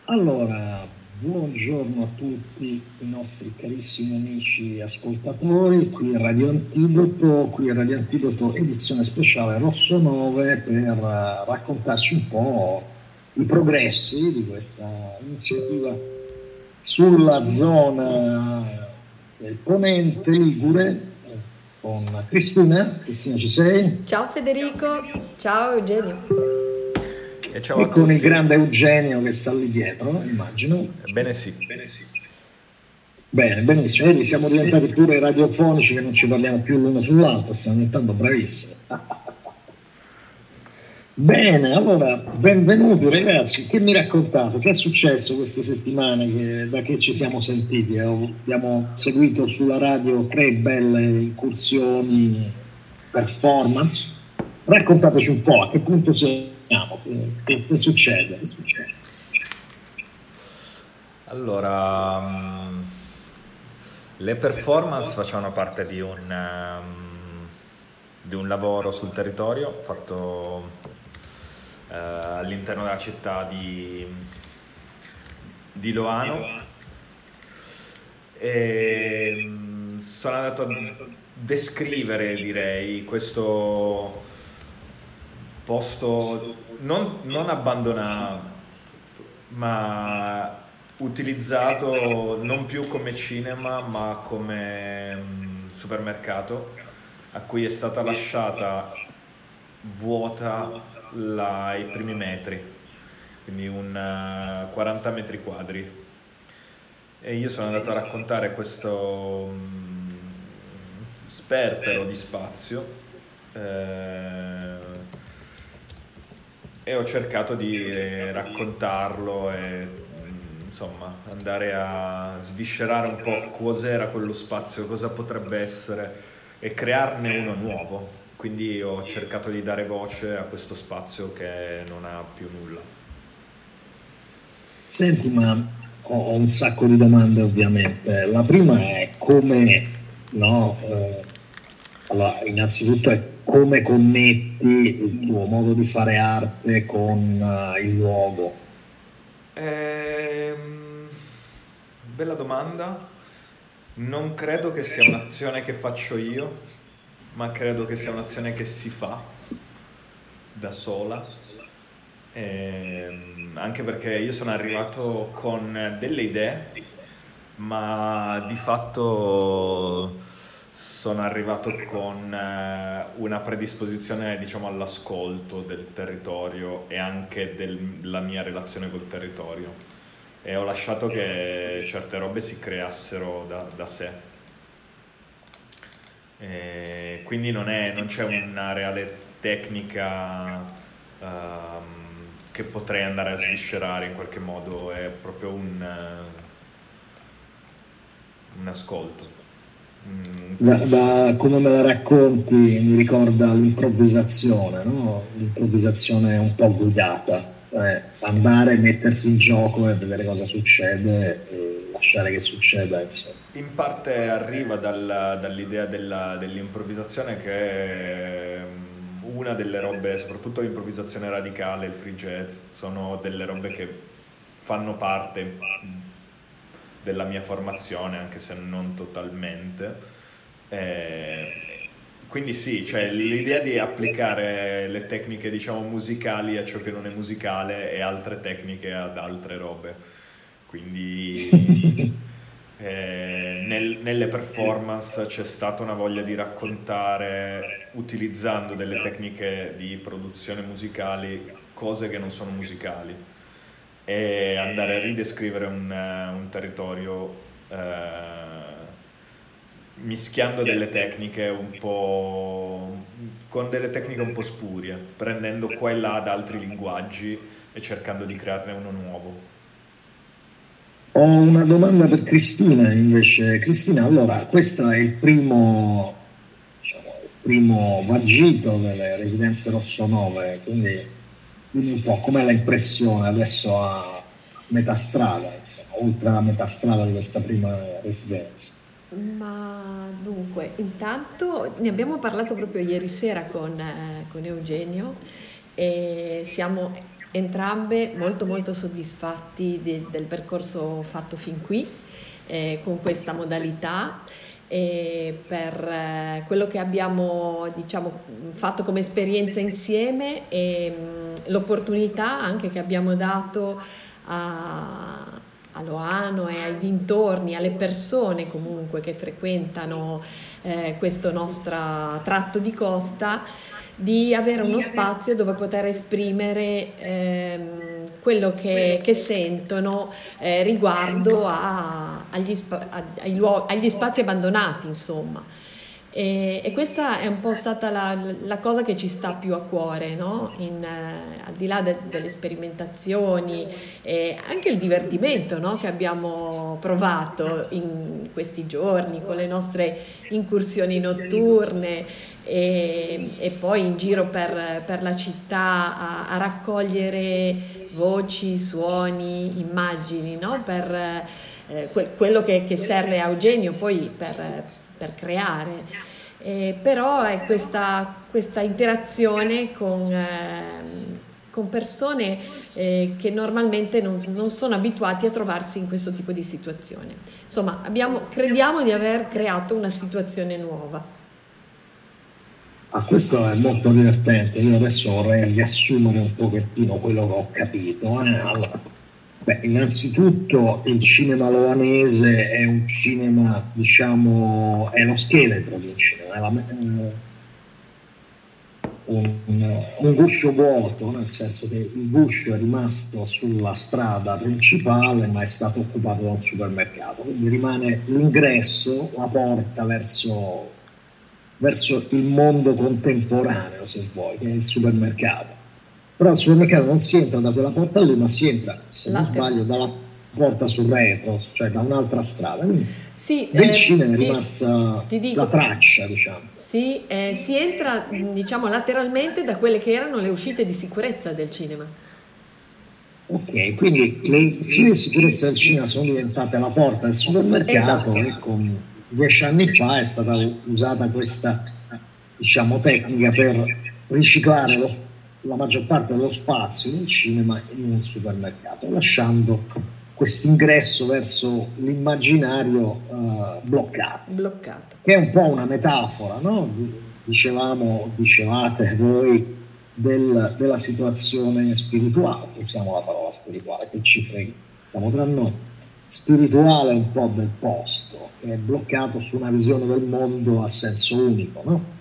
Allora, buongiorno a tutti i nostri carissimi amici ascoltatori, qui è Radio Antidoto edizione speciale Rosso 9 per raccontarci un po' i progressi di questa iniziativa sulla zona del Ponente Ligure con Cristina. Cristina, ci sei? Ciao Federico, ciao Eugenio. E ciao a E con il tutti. grande Eugenio che sta lì dietro, immagino. Ebbene sì. Bene, benissimo. Vedi, siamo diventati pure radiofonici che non ci parliamo più l'uno sull'altro, stiamo diventando bravissimi. Bene, allora, benvenuti ragazzi. Che mi raccontate? Che è successo queste settimane da che ci siamo sentiti? Abbiamo seguito sulla radio 3 belle incursioni, performance. Raccontateci un po' a che punto siamo, che succede? Che succede? Allora, le performance facevano parte di un lavoro sul territorio fatto all'interno della città di Loano e sono andato a descrivere, direi, questo posto non abbandonato, ma utilizzato non più come cinema, ma come supermercato, a cui è stata lasciata vuota i primi metri, quindi 40 metri quadri. E io sono andato a raccontare questo sperpero di spazio e ho cercato di raccontarlo e insomma andare a sviscerare un po' cos'era quello spazio, cosa potrebbe essere e crearne uno nuovo. Quindi ho cercato di dare voce a questo spazio che non ha più nulla. Senti, ma ho un sacco di domande ovviamente. La prima è come, no? Allora, innanzitutto è come connetti il tuo modo di fare arte con il luogo. Bella domanda. Non credo che sia un'azione che faccio io, ma credo che sia un'azione che si fa da sola. Anche perché io sono arrivato con delle idee, ma di fatto sono arrivato con una predisposizione, diciamo, all'ascolto del territorio e anche della mia relazione col territorio. E ho lasciato che certe robe si creassero da sé. Quindi non c'è una reale tecnica che potrei andare a sviscerare in qualche modo, è proprio un ascolto. Da come me la racconti mi ricorda l'improvvisazione, no? L'improvvisazione un po' guidata, andare, mettersi in gioco e vedere cosa succede e lasciare che succeda, insomma. In parte arriva dall'idea dell'improvvisazione, che è una delle robe, soprattutto l'improvvisazione radicale, il free jazz, sono delle robe che fanno parte della mia formazione, anche se non totalmente. Quindi sì, cioè l'idea di applicare le tecniche, diciamo, musicali a ciò che non è musicale e altre tecniche ad altre robe. Quindi nelle performance c'è stata una voglia di raccontare, utilizzando delle tecniche di produzione musicali, cose che non sono musicali, e andare a ridescrivere un territorio mischiando delle tecniche un po' con delle tecniche un po' spurie, prendendo qua e là da altri linguaggi e cercando di crearne uno nuovo. Ho una domanda per Cristina invece. Cristina, allora, questo è il primo, diciamo, il primo vagito delle residenze Rosso 9, quindi dimmi un po' com'è l'impressione adesso a metà strada, insomma, oltre la metà strada di questa prima residenza. Ma dunque, intanto ne abbiamo parlato proprio ieri sera con Eugenio e siamo entrambe molto molto soddisfatti del percorso fatto fin qui, con questa modalità. E per quello che abbiamo, diciamo, fatto come esperienza insieme e l'opportunità anche che abbiamo dato a Loano e ai dintorni, alle persone comunque che frequentano questo nostro tratto di costa, di avere uno spazio dove poter esprimere quello che sentono riguardo agli spazi abbandonati, insomma. E questa è un po' stata la cosa che ci sta più a cuore, no? Al di là delle sperimentazioni e anche il divertimento, no? Che abbiamo provato in questi giorni con le nostre incursioni notturne e poi in giro per la città a raccogliere voci, suoni, immagini, no? Per quello che serve a Eugenio poi per creare. Però è questa interazione con persone che normalmente non sono abituati a trovarsi in questo tipo di situazione. Insomma, crediamo di aver creato una situazione nuova. Questo è molto divertente. Io adesso vorrei riassumere un pochettino quello che ho capito. Allora, innanzitutto il cinema loanese è un cinema, diciamo, è lo scheletro di un cinema, è un guscio vuoto, nel senso che il guscio è rimasto sulla strada principale ma è stato occupato da un supermercato, quindi rimane l'ingresso, la porta verso il mondo contemporaneo, se vuoi, che è il supermercato. Però il supermercato non si entra da quella porta lì, ma si entra, se non sbaglio, dalla porta sul retro, cioè da un'altra strada. Quindi sì, del cinema è rimasta la traccia, diciamo. Sì, si entra, diciamo, lateralmente da quelle che erano le uscite di sicurezza del cinema. Ok, quindi le uscite di sicurezza del cinema sono diventate la porta del supermercato. Esatto. E con 10 anni fa è stata usata questa, diciamo, tecnica per riciclare la maggior parte dello spazio del cinema in un supermercato, lasciando questo ingresso verso l'immaginario bloccato, che è un po' una metafora, no? Dicevate voi della situazione spirituale, usiamo la parola spirituale, che ci frega, siamo tra noi. Spirituale un po' del posto, è bloccato su una visione del mondo a senso unico, no?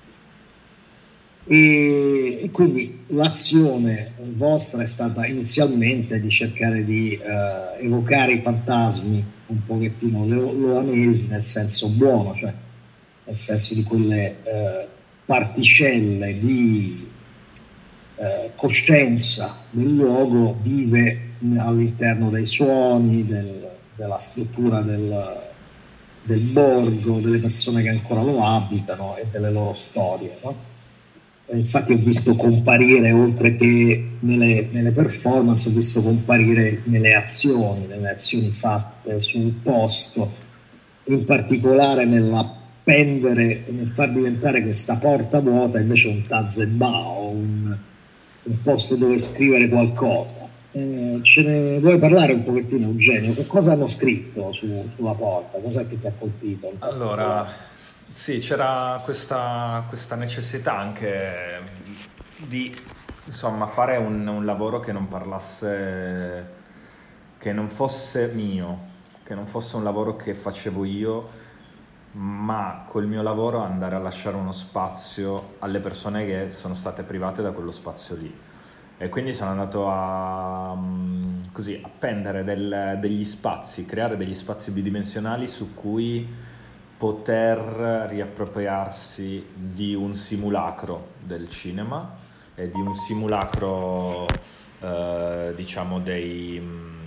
E quindi l'azione vostra è stata inizialmente di cercare di evocare i fantasmi un pochettino loanesi nel senso buono, cioè nel senso di quelle particelle di coscienza del luogo vive all'interno dei suoni, della struttura del borgo, delle persone che ancora lo abitano e delle loro storie, no? Infatti ho visto comparire, oltre che nelle performance, ho visto comparire nelle azioni fatte sul posto, in particolare nel far diventare questa porta vuota invece un tazebao, un posto dove scrivere qualcosa. Ce ne vuoi parlare un pochettino, Eugenio? Che cosa hanno scritto sulla porta? Cos'è che ti ha colpito? Allora, sì, c'era questa necessità anche di, insomma, fare un lavoro che non parlasse, che non fosse mio, che non fosse un lavoro che facevo io, ma col mio lavoro andare a lasciare uno spazio alle persone che sono state private da quello spazio lì. E quindi sono andato a appendere degli spazi, creare degli spazi bidimensionali su cui poter riappropriarsi di un simulacro del cinema e di un simulacro, diciamo, di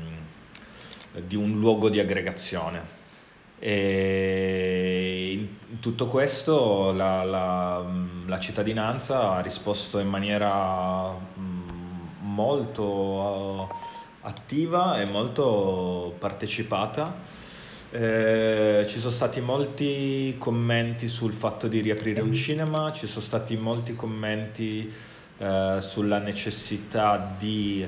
un luogo di aggregazione. E in tutto questo la cittadinanza ha risposto in maniera molto attiva e molto partecipata. Ci sono stati molti commenti sul fatto di riaprire un cinema, ci sono stati molti commenti sulla necessità di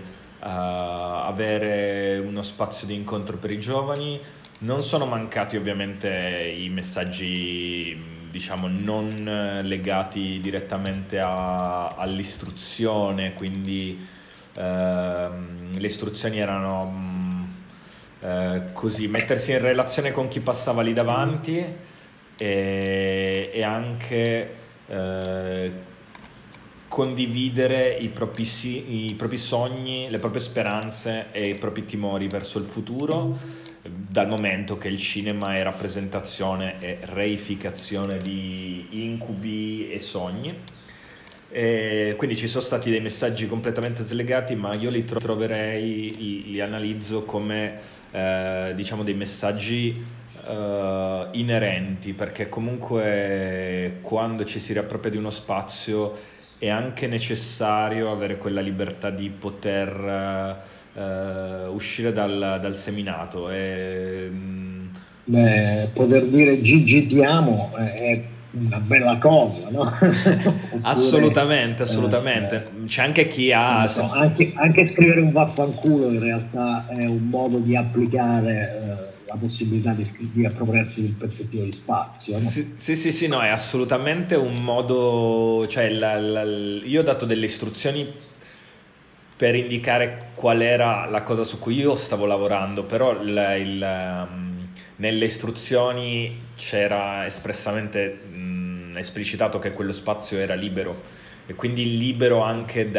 avere uno spazio di incontro per i giovani. Non sono mancati ovviamente i messaggi, diciamo, non legati direttamente all'istruzione, quindi le istruzioni erano così, mettersi in relazione con chi passava lì davanti e anche condividere i propri sogni, le proprie speranze e i propri timori verso il futuro, dal momento che il cinema è rappresentazione e reificazione di incubi e sogni. E quindi ci sono stati dei messaggi completamente slegati, ma io li troverei, li analizzo come diciamo dei messaggi inerenti, perché comunque quando ci si riappropria di uno spazio è anche necessario avere quella libertà di poter uscire dal seminato poter dire Gigi ti amo è una bella cosa, no? Oppure, assolutamente. C'è anche chi ha anche scrivere un vaffanculo in realtà è un modo di applicare la possibilità di appropriarsi del pezzettino di spazio, no? Sì, no, è assolutamente un modo, cioè io ho dato delle istruzioni per indicare qual era la cosa su cui io stavo lavorando, però nelle istruzioni c'era espressamente esplicitato che quello spazio era libero, e quindi libero anche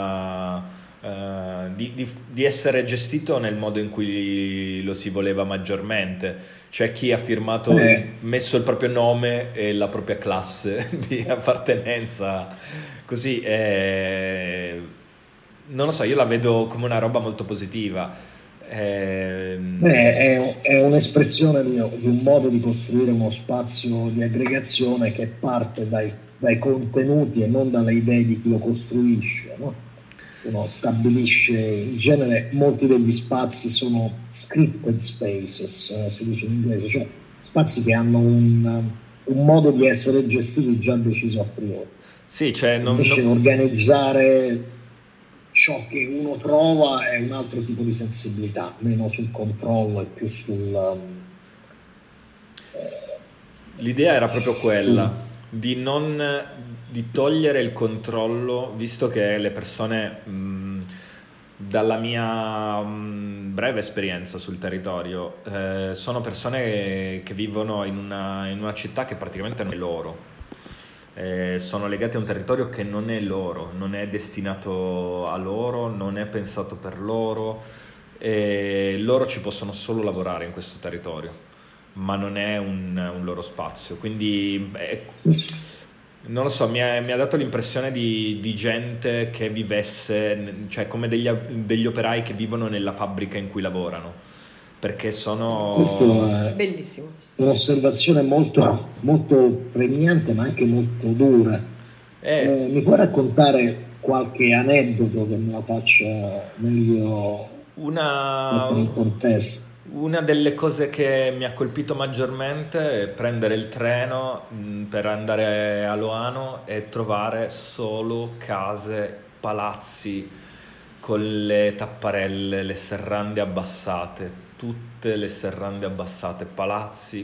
di essere gestito nel modo in cui lo si voleva maggiormente. C'è chi ha firmato, messo il proprio nome e la propria classe di appartenenza, così non lo so, io la vedo come una roba molto positiva. È un'espressione di un modo di costruire uno spazio di aggregazione che parte dai contenuti e non dalle idee di chi lo costruisce, no? Uno stabilisce, in genere molti degli spazi sono scripted spaces, si dice in inglese, cioè spazi che hanno un modo di essere gestiti già deciso a priori. Sì, cioè invece organizzare ciò che uno trova è un altro tipo di sensibilità, meno sul controllo e più l'idea era proprio quella di togliere il controllo, visto che le persone, dalla mia breve esperienza sul territorio, sono persone che vivono in una città che praticamente non è loro. Sono legati a un territorio che non è loro, non è destinato a loro, non è pensato per loro, e loro ci possono solo lavorare in questo territorio, ma non è un loro spazio. Quindi non lo so, mi ha dato l'impressione di gente che vivesse, cioè come degli operai che vivono nella fabbrica in cui lavorano, perché sono... Questo è bellissimo. Un'osservazione molto, molto pregnante, ma anche molto dura. Mi puoi raccontare qualche aneddoto che me la faccia meglio mettere in contesto? Una delle cose che mi ha colpito maggiormente è prendere il treno per andare a Loano e trovare solo case, palazzi con le tapparelle, le serrande abbassate, tutte le serrande abbassate, palazzi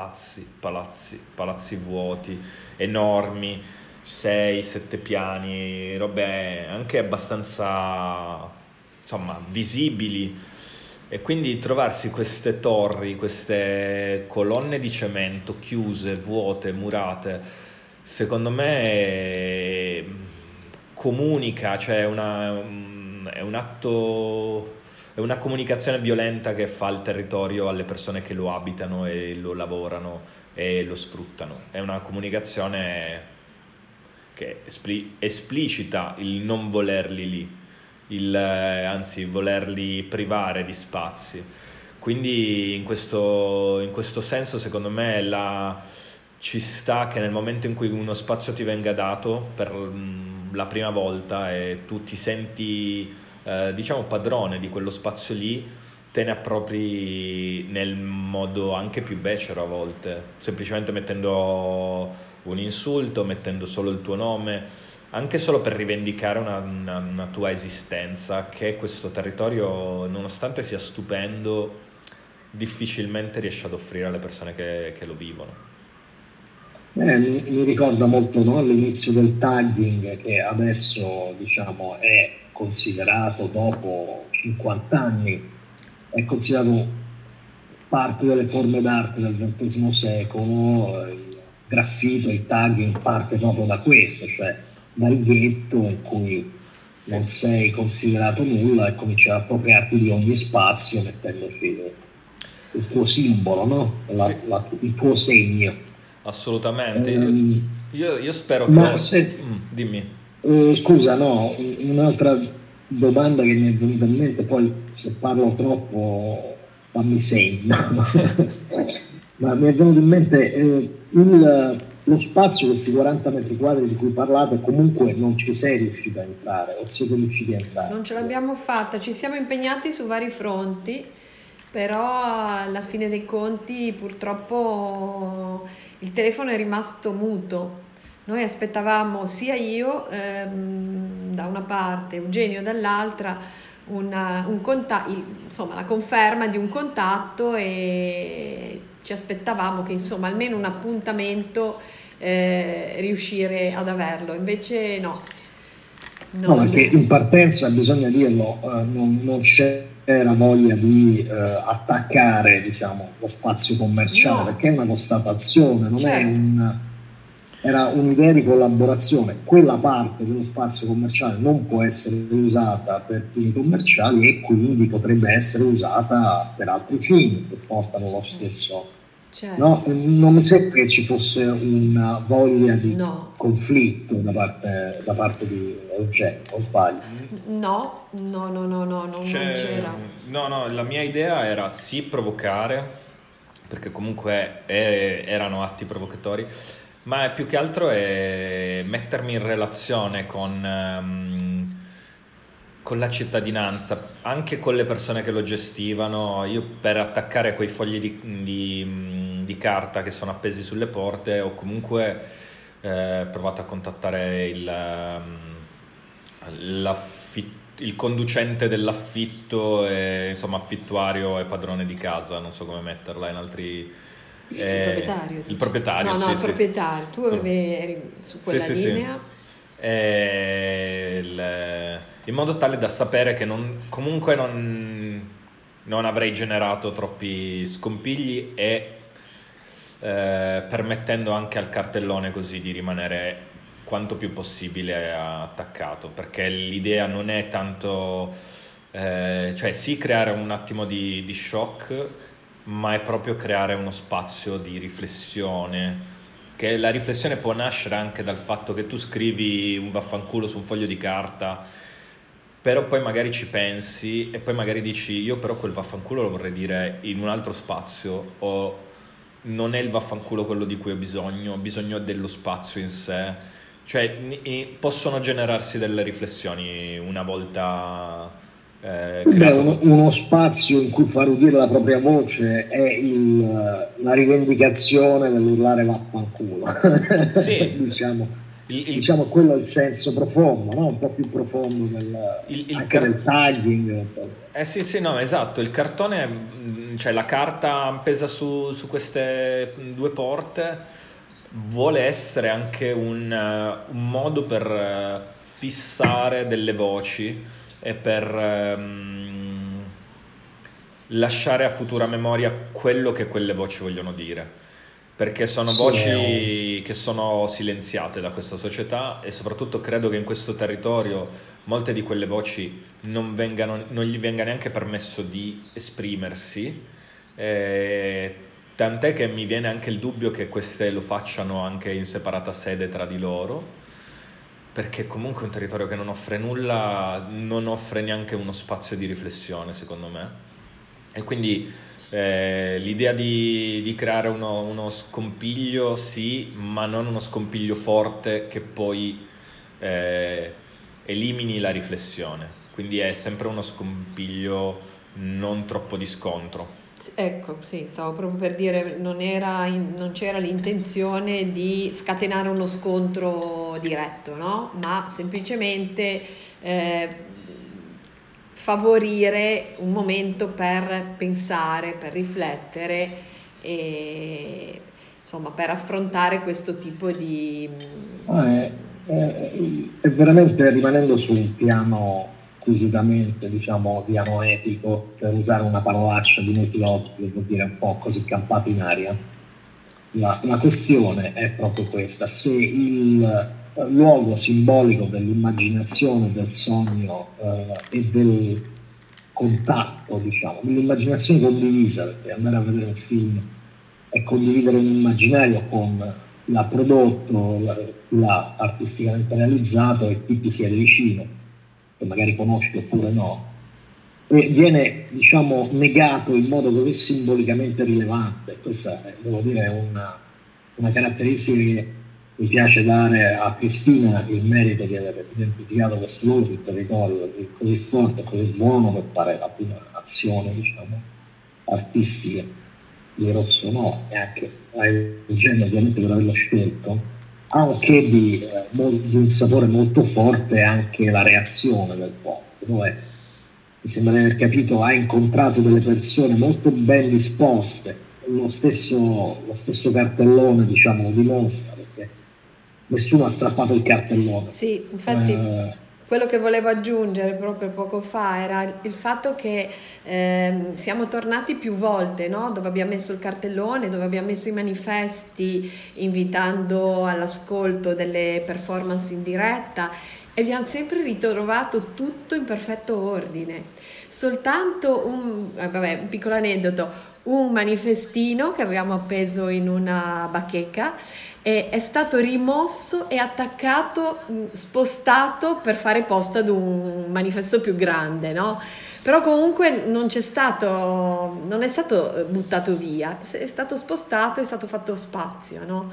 vuoti, enormi, 6-7 piani, robe anche abbastanza, insomma, visibili. E quindi trovarsi queste torri, queste colonne di cemento chiuse, vuote, murate, secondo me comunica, cioè è un atto, è una comunicazione violenta che fa il territorio alle persone che lo abitano e lo lavorano e lo sfruttano. È una comunicazione che esplicita il non volerli lì, anzi volerli privare di spazi. Quindi in questo senso, secondo me, ci sta che nel momento in cui uno spazio ti venga dato per la prima volta e tu ti senti diciamo padrone di quello spazio lì, te ne appropri nel modo anche più becero a volte, semplicemente mettendo un insulto, mettendo solo il tuo nome, anche solo per rivendicare una tua esistenza, che questo territorio, nonostante sia stupendo, difficilmente riesce ad offrire alle persone che lo vivono. Mi ricorda molto, no, l'inizio del tagging, che adesso diciamo è considerato, dopo 50 anni, è considerato parte delle forme d'arte del XX secolo. Il graffito, il tagging parte proprio da questo, cioè dal ghetto in cui Sì, non sei considerato nulla e cominci a appropriarti di ogni spazio mettendoci il tuo simbolo, no? sì, Il tuo segno. assolutamente. Ehm, Io spero che... ma se, dimmi. scusa, no, un'altra domanda che mi è venuta in mente, poi se parlo troppo fammi segno. Ma mi è venuto in mente lo spazio, questi 40 metri quadri di cui parlate, comunque non ci sei riuscito a entrare, o siete riusciti a entrare? Non ce l'abbiamo fatta, ci siamo impegnati su vari fronti, però alla fine dei conti purtroppo il telefono è rimasto muto. Noi aspettavamo, sia io da una parte, Eugenio dall'altra, insomma, la conferma di un contatto, e ci aspettavamo che insomma almeno un appuntamento riuscire ad averlo. Invece no, No, perché non... in partenza, bisogna dirlo, non c'era voglia di attaccare, diciamo, lo spazio commerciale, No, perché è una constatazione, non è certo. era un'idea di collaborazione. Quella parte dello spazio commerciale non può essere usata per fini commerciali e quindi potrebbe essere usata per altri fini che portano lo stesso. Certo, No, non mi sembra che ci fosse una voglia di no, conflitto da parte di Eugenio, o sbaglio? no, no, no, no, no, non c'era. No, no, la mia idea era sì provocare, perché comunque erano atti provocatori, ma più che altro è mettermi in relazione con la cittadinanza, anche con le persone che lo gestivano. Io, per attaccare quei fogli di carta che sono appesi sulle porte, ho comunque provato a contattare il conducente dell'affitto, insomma affittuario e padrone di casa, non so come metterla in altri... Il proprietario, il dici? proprietario, No, no, sì, il sì. proprietario, tu eri su Sì, quella sì, sì. linea. In modo tale da sapere che comunque non avrei generato troppi scompigli, e permettendo anche al cartellone così di rimanere quanto più possibile attaccato, perché l'idea non è tanto, cioè sì, creare un attimo di shock, ma è proprio creare uno spazio di riflessione, che la riflessione può nascere anche dal fatto che tu scrivi un vaffanculo su un foglio di carta, però poi magari ci pensi e poi magari dici: io però quel vaffanculo lo vorrei dire in un altro spazio, o non è il vaffanculo quello di cui ho bisogno dello spazio in sé. Cioè possono generarsi delle riflessioni una volta Beh, creato. uno spazio in cui far udire la propria voce è la rivendicazione dell'urlare vaffanculo. Sì, diciamo, il, il, diciamo quello è il senso profondo, no? Un po' più profondo il anche car- del tagging. sì, sì, no, esatto, il cartone, cioè la carta appesa su queste due porte vuole essere anche un modo per fissare delle voci e per lasciare a futura memoria quello che quelle voci vogliono dire. Perché sono Sì, voci che sono silenziate da questa società, e soprattutto credo che in questo territorio molte di quelle voci non gli venga neanche permesso di esprimersi. eh, Tant'è che mi viene anche il dubbio che queste lo facciano anche in separata sede tra di loro, perché comunque è un territorio che non offre nulla, non offre neanche uno spazio di riflessione, secondo me. E quindi l'idea di creare uno scompiglio, sì, ma non uno scompiglio forte che poi eh, elimini la riflessione. Quindi è sempre uno scompiglio non troppo di scontro. Ecco, sì, stavo proprio per dire, non c'era l'intenzione di scatenare uno scontro microfono diretto, no? Ma semplicemente favorire un momento per pensare, per riflettere e insomma per affrontare questo tipo di... È veramente, rimanendo su un piano squisitamente, diciamo, etico, per usare una parolaccia di Netilotti, che vuol dire un po' così campato in aria. La questione è proprio questa: se il luogo simbolico dell'immaginazione, del sogno e del contatto, diciamo, dell'immaginazione condivisa, perché andare a vedere un film è condividere un immaginario con l'ha prodotto, l'ha artisticamente realizzato e chi ti siede vicino, che magari conosci oppure no, e viene, diciamo, negato in modo così simbolicamente rilevante. Questa devo dire, è una caratteristica che mi piace dare a Cristina, il merito di aver identificato questo luogo sul territorio così forte e così buono per fare la prima azione, diciamo, artistica di Rosso No, e anche a Eugenio ovviamente per averlo scelto. Ha anche di un sapore molto forte anche la reazione del posto, dove mi sembra di aver capito ha incontrato delle persone molto ben disposte. Lo stesso cartellone, diciamo, lo dimostra, perché nessuno ha strappato il cartellone. Sì, infatti quello che volevo aggiungere proprio poco fa era il fatto che siamo tornati più volte, no? Dove abbiamo messo il cartellone, dove abbiamo messo i manifesti invitando all'ascolto delle performance in diretta, e abbiamo sempre ritrovato tutto in perfetto ordine. Soltanto un piccolo aneddoto: un manifestino che avevamo appeso in una bacheca è stato rimosso e attaccato, spostato per fare posto ad un manifesto più grande, no? Però comunque non è stato buttato via, è stato spostato, è stato fatto spazio, no?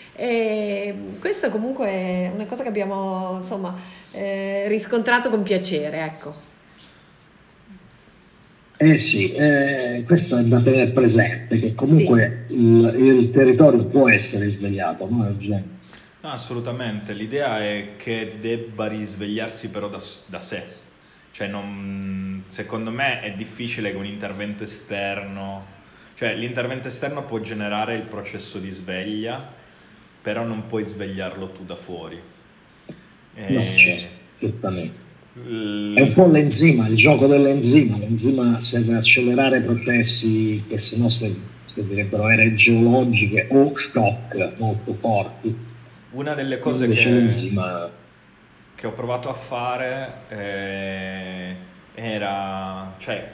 E questo comunque è una cosa che abbiamo, insomma, riscontrato con piacere, ecco. Sì, questo è da tenere presente, che comunque sì, il territorio può essere risvegliato, no Eugenio? No, assolutamente, l'idea è che debba risvegliarsi però da sé, cioè secondo me è difficile che un intervento esterno, cioè l'intervento esterno può generare il processo di sveglia, però non puoi svegliarlo tu da fuori. No, certo, certamente. È un po' l'enzima, il gioco dell'enzima. L'enzima serve a accelerare processi che se no servirebbero ere geologiche o shock molto forti. Una delle cose che ho provato a fare era, cioè,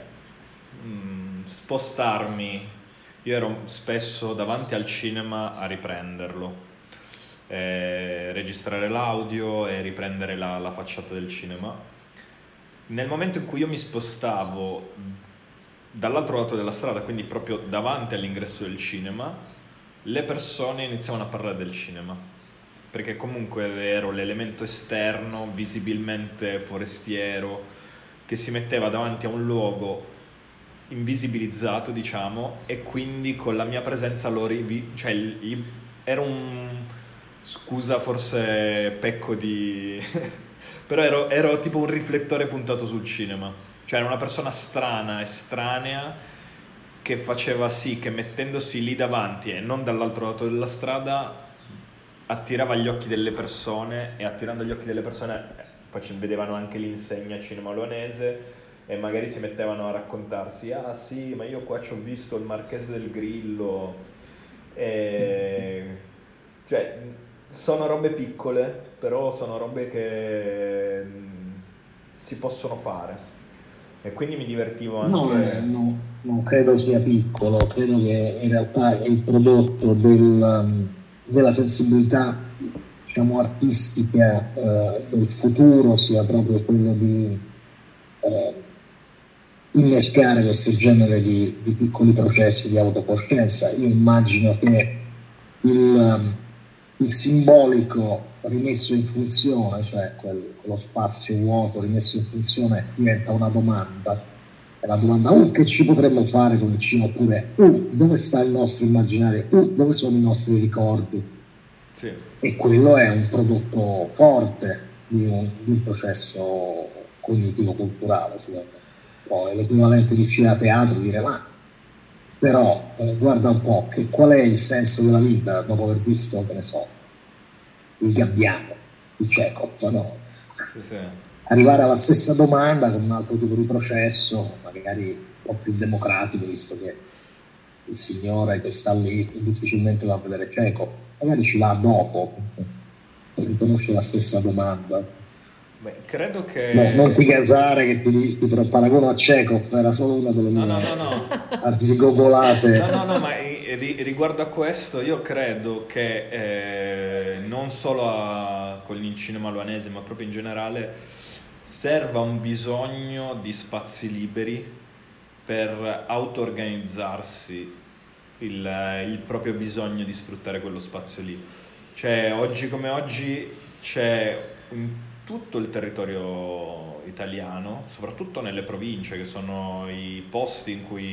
spostarmi. Io ero spesso davanti al cinema a riprenderlo, registrare l'audio e riprendere la facciata del cinema. Nel momento in cui io mi spostavo dall'altro lato della strada, quindi proprio davanti all'ingresso del cinema, le persone iniziavano a parlare del cinema, perché comunque ero l'elemento esterno, visibilmente forestiero, che si metteva davanti a un luogo invisibilizzato, diciamo, e quindi con la mia presenza era un... Scusa, forse pecco di... però ero tipo un riflettore puntato sul cinema, cioè era una persona strana, estranea, che faceva sì che mettendosi lì davanti e non dall'altro lato della strada attirava gli occhi delle persone, e attirando gli occhi delle persone vedevano anche l'insegna Cinema Albanese e magari si mettevano a raccontarsi: ah sì, ma io qua ci ho visto il Marchese del Grillo, cioè sono robe piccole, però sono robe che si possono fare, e quindi mi divertivo anche. No, non credo sia piccolo, credo che in realtà il prodotto della sensibilità, diciamo, artistica del futuro sia proprio quello di innescare questo genere di piccoli processi di autocoscienza. Io immagino che il simbolico rimesso in funzione, cioè quello spazio vuoto rimesso in funzione, diventa una domanda. È la domanda: che ci potremmo fare con il cinema? Oppure dove sta il nostro immaginario? Dove sono i nostri ricordi? Sì. e quello è un prodotto forte di un processo cognitivo-culturale, secondo me. Poi è l'equivalente di uscire a teatro e dire ma però guarda un po', qual è il senso della vita dopo aver visto, che ne so, il Gabbiano di Chekhov, no? Sì, sì. Arrivare alla stessa domanda con un altro tipo di processo, magari un po' più democratico, visto che il signore che sta lì difficilmente va a vedere Chekhov, magari ci va dopo e riconosce la stessa domanda. Beh, credo No, che... non ti casare che ti paragono a Chekhov, era solo una delle No, no, mie no, no. arzigogolate. No, no, no, ma riguardo a questo io credo che non solo con il cinema albanese, ma proprio in generale, serva un bisogno di spazi liberi per auto-organizzarsi il proprio bisogno di sfruttare quello spazio lì. Cioè, oggi come oggi c'è in tutto il territorio italiano, soprattutto nelle province, che sono i posti in cui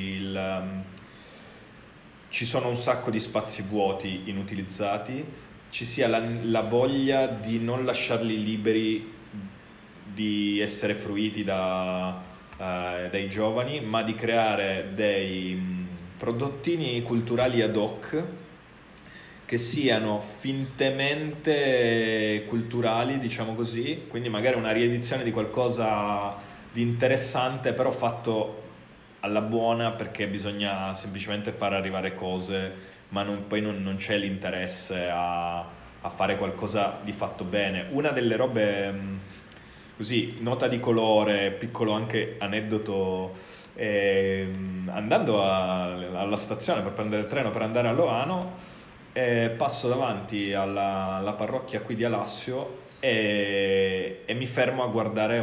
ci sono un sacco di spazi vuoti, inutilizzati, ci sia la voglia di non lasciarli liberi di essere fruiti dai giovani, ma di creare dei prodottini culturali ad hoc che siano fintemente culturali, diciamo così, quindi magari una riedizione di qualcosa di interessante, però fatto alla buona, perché bisogna semplicemente far arrivare cose, ma poi non c'è l'interesse a fare qualcosa di fatto bene. Una delle robe, così, nota di colore, piccolo anche aneddoto, andando alla stazione per prendere il treno per andare a Loano, passo davanti alla parrocchia qui di Alassio e mi fermo a guardare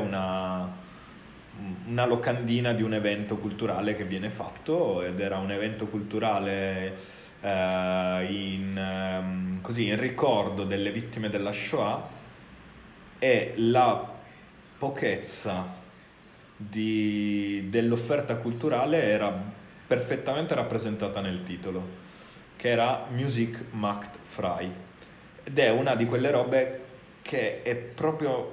una locandina di un evento culturale che viene fatto, ed era un evento culturale così, in ricordo delle vittime della Shoah, e la pochezza dell'offerta culturale era perfettamente rappresentata nel titolo, che era Music macht frei, ed è una di quelle robe che è proprio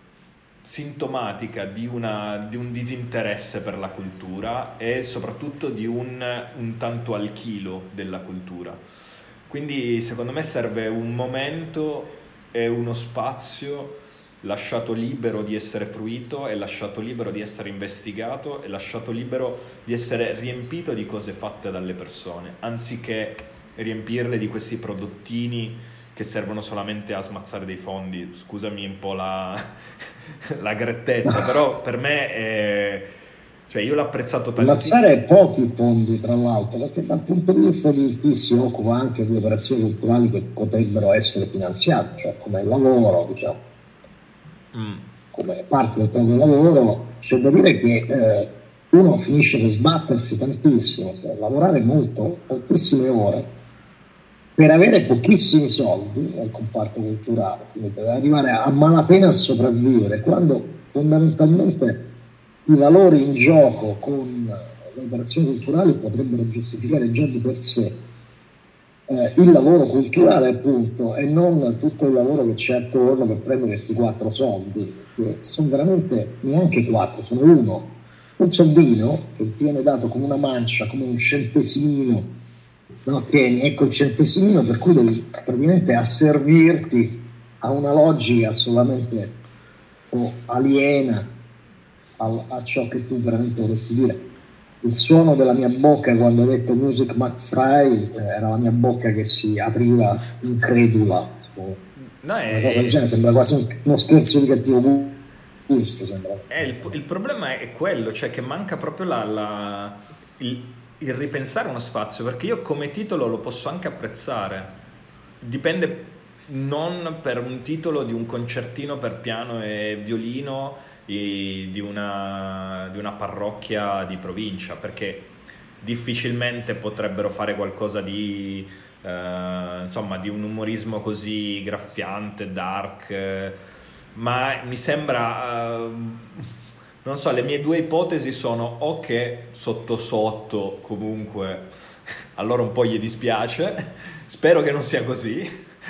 sintomatica di un disinteresse per la cultura e soprattutto di un tanto al chilo della cultura. Quindi secondo me serve un momento e uno spazio lasciato libero di essere fruito, e lasciato libero di essere investigato, e lasciato libero di essere riempito di cose fatte dalle persone, anziché riempirle di questi prodottini che servono solamente a smazzare dei fondi. Scusami un po' la grettezza, però per me cioè io l'ho apprezzato tantissimo. Ammazzare pochi fondi, tra l'altro, perché dal punto di vista di chi si occupa anche di operazioni culturali che potrebbero essere finanziate, cioè come lavoro, diciamo, come parte del proprio lavoro, c'è da dire che uno finisce per sbattersi tantissimo, per lavorare moltissime ore, per avere pochissimi soldi nel comparto culturale, quindi per arrivare a malapena a sopravvivere, quando fondamentalmente i valori in gioco con le operazioni culturali potrebbero giustificare già di per sé il lavoro culturale, appunto, e non tutto il lavoro che c'è attorno per prendere questi 4 soldi, che sono veramente neanche 4, sono uno. Un soldino che ti viene dato come una mancia, come un centesimo, no? Che ecco il centesimo, per cui devi praticamente asservirti a una logica assolutamente aliena a ciò che tu veramente vorresti dire. Il suono della mia bocca quando ho detto Music macht frei era la mia bocca che si apriva incredula. No, una cosa del genere, sembra quasi uno scherzo di cattivo gusto. Sembra. Il problema è quello, cioè che manca proprio il ripensare uno spazio, perché io come titolo lo posso anche apprezzare, dipende, non per un titolo di un concertino per piano e violino di una parrocchia di provincia, perché difficilmente potrebbero fare qualcosa di insomma di un umorismo così graffiante, dark, ma mi sembra non so, le mie due ipotesi sono o che sotto sotto comunque allora un po' gli dispiace, spero che non sia così,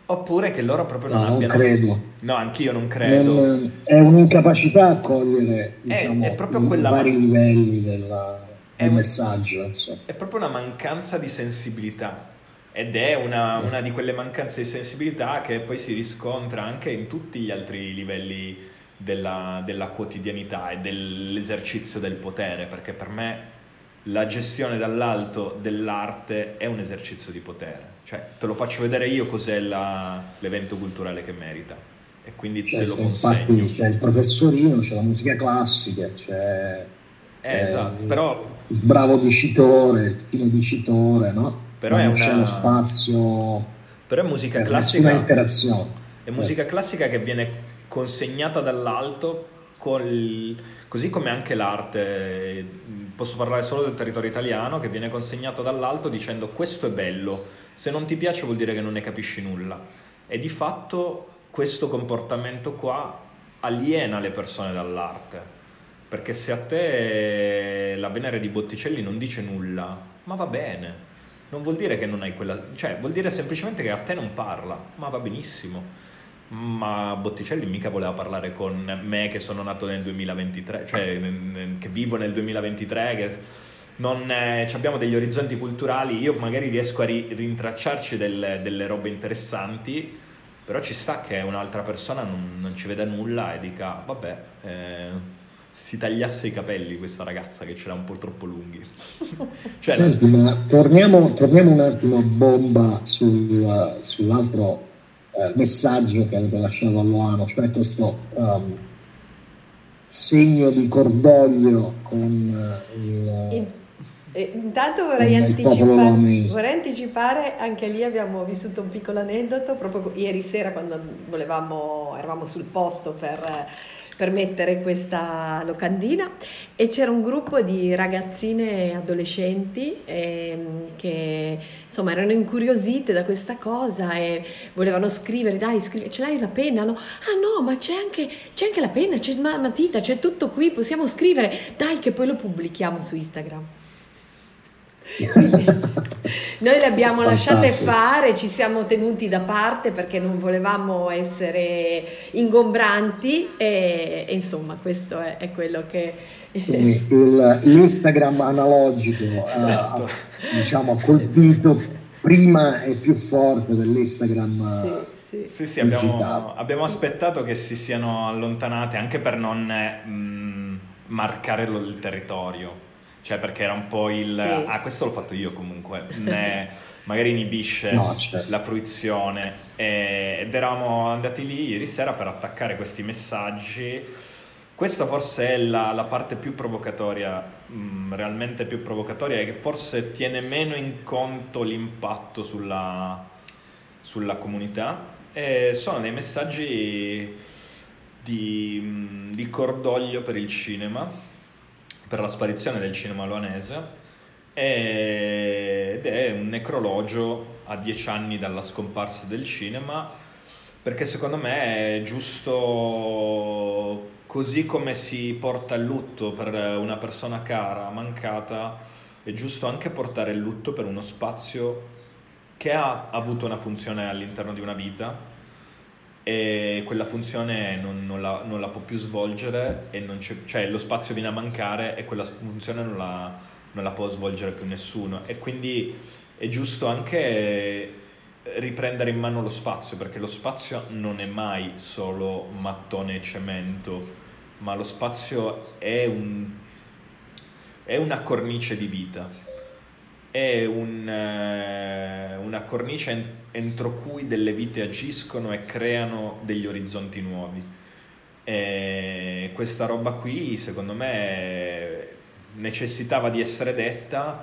Oppure che loro proprio non No, non abbiano... credo. No, anch'io non credo. È un'incapacità a cogliere, È diciamo, proprio i quella... vari livelli È, del un- messaggio, insomma. è proprio una mancanza di sensibilità ed è una di quelle mancanze di sensibilità che poi si riscontra anche in tutti gli altri livelli della quotidianità e dell'esercizio del potere, perché per me la gestione dall'alto dell'arte è un esercizio di potere. Cioè, te lo faccio vedere io cos'è l'evento culturale che merita e quindi te lo Certo, consegno. infatti c'è il professorino, c'è la musica classica, c'è Esatto, il bravo dicitore, il fino dicitore, no? però Ma è non c'è lo una... spazio Però è musica per nessuna classica, interazione. è musica classica che viene consegnata dall'alto così come anche l'arte. Posso parlare solo del territorio italiano, che viene consegnato dall'alto dicendo questo è bello, se non ti piace vuol dire che non ne capisci nulla. E di fatto questo comportamento qua aliena le persone dall'arte, perché se a te la Venere di Botticelli non dice nulla, ma va bene. Non vuol dire che non hai quella... Cioè, vuol dire semplicemente che a te non parla, ma va benissimo. Ma Botticelli mica voleva parlare con me che sono nato nel 2023, cioè che vivo nel 2023, che non abbiamo degli orizzonti culturali, io magari riesco a rintracciarci delle robe interessanti, però ci sta che un'altra persona non ci veda nulla e dica, vabbè, si tagliasse i capelli questa ragazza che ce l'ha un po' troppo lunghi. Cioè, Senti, ma torniamo un attimo bomba sull'altro messaggio che avete lasciato a Loano, cioè questo segno di cordoglio con Intanto il popolo loanese. vorrei anticipare, anche lì abbiamo vissuto un piccolo aneddoto, proprio ieri sera quando eravamo sul posto per mettere questa locandina e c'era un gruppo di ragazzine adolescenti che insomma erano incuriosite da questa cosa e volevano scrivere, dai scrivi, ce l'hai una penna? No? Ah no, ma c'è anche la penna, c'è una matita, c'è tutto qui, possiamo scrivere, dai che poi lo pubblichiamo su Instagram. Quindi, noi le abbiamo lasciate fare, ci siamo tenuti da parte perché non volevamo essere ingombranti e insomma questo è quello che L'Instagram analogico esatto. diciamo colpito prima e più forte dell'Instagram Sì, abbiamo aspettato che si siano allontanate anche per non marcare il territorio. Cioè perché era un po' questo l'ho fatto io comunque, magari inibisce la fruizione ed eravamo andati lì ieri sera per attaccare questi messaggi. Questa forse è la parte più provocatoria, realmente più provocatoria, e che forse tiene meno in conto l'impatto sulla comunità. E sono dei messaggi di cordoglio per il cinema, per la sparizione del cinema loanese, ed è un necrologio a 10 anni dalla scomparsa del cinema, perché secondo me è giusto, così come si porta il lutto per una persona cara, mancata, è giusto anche portare il lutto per uno spazio che ha avuto una funzione all'interno di una vita e quella funzione non la può più svolgere e cioè lo spazio viene a mancare e quella funzione non la può svolgere più nessuno, e quindi è giusto anche riprendere in mano lo spazio, perché lo spazio non è mai solo mattone e cemento, ma lo spazio è una cornice di vita, è una cornice entro cui delle vite agiscono e creano degli orizzonti nuovi. E questa roba qui secondo me necessitava di essere detta,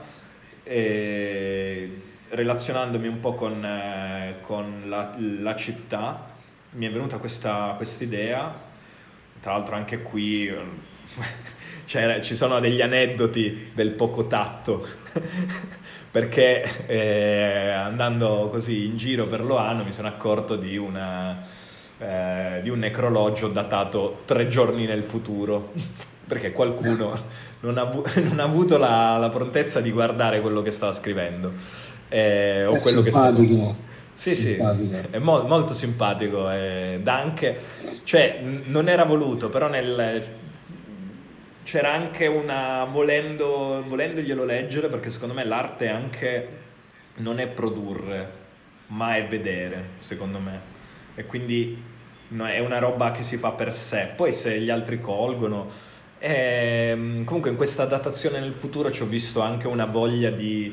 relazionandomi un po' con la città mi è venuta questa idea. Tra l'altro anche qui ci sono degli aneddoti del poco tatto perché andando così in giro per Loano mi sono accorto di un necrologio datato 3 giorni nel futuro, perché qualcuno non ha avuto la prontezza di guardare quello che stava scrivendo, o quello che stava... Sì, sì, simpatico. è molto simpatico, dà anche, cioè non era voluto, però c'era anche volendoglielo leggere, perché secondo me l'arte anche non è produrre, ma è vedere, secondo me. E quindi no, è una roba che si fa per sé. Poi se gli altri colgono. Comunque in questa datazione nel futuro ci ho visto anche una voglia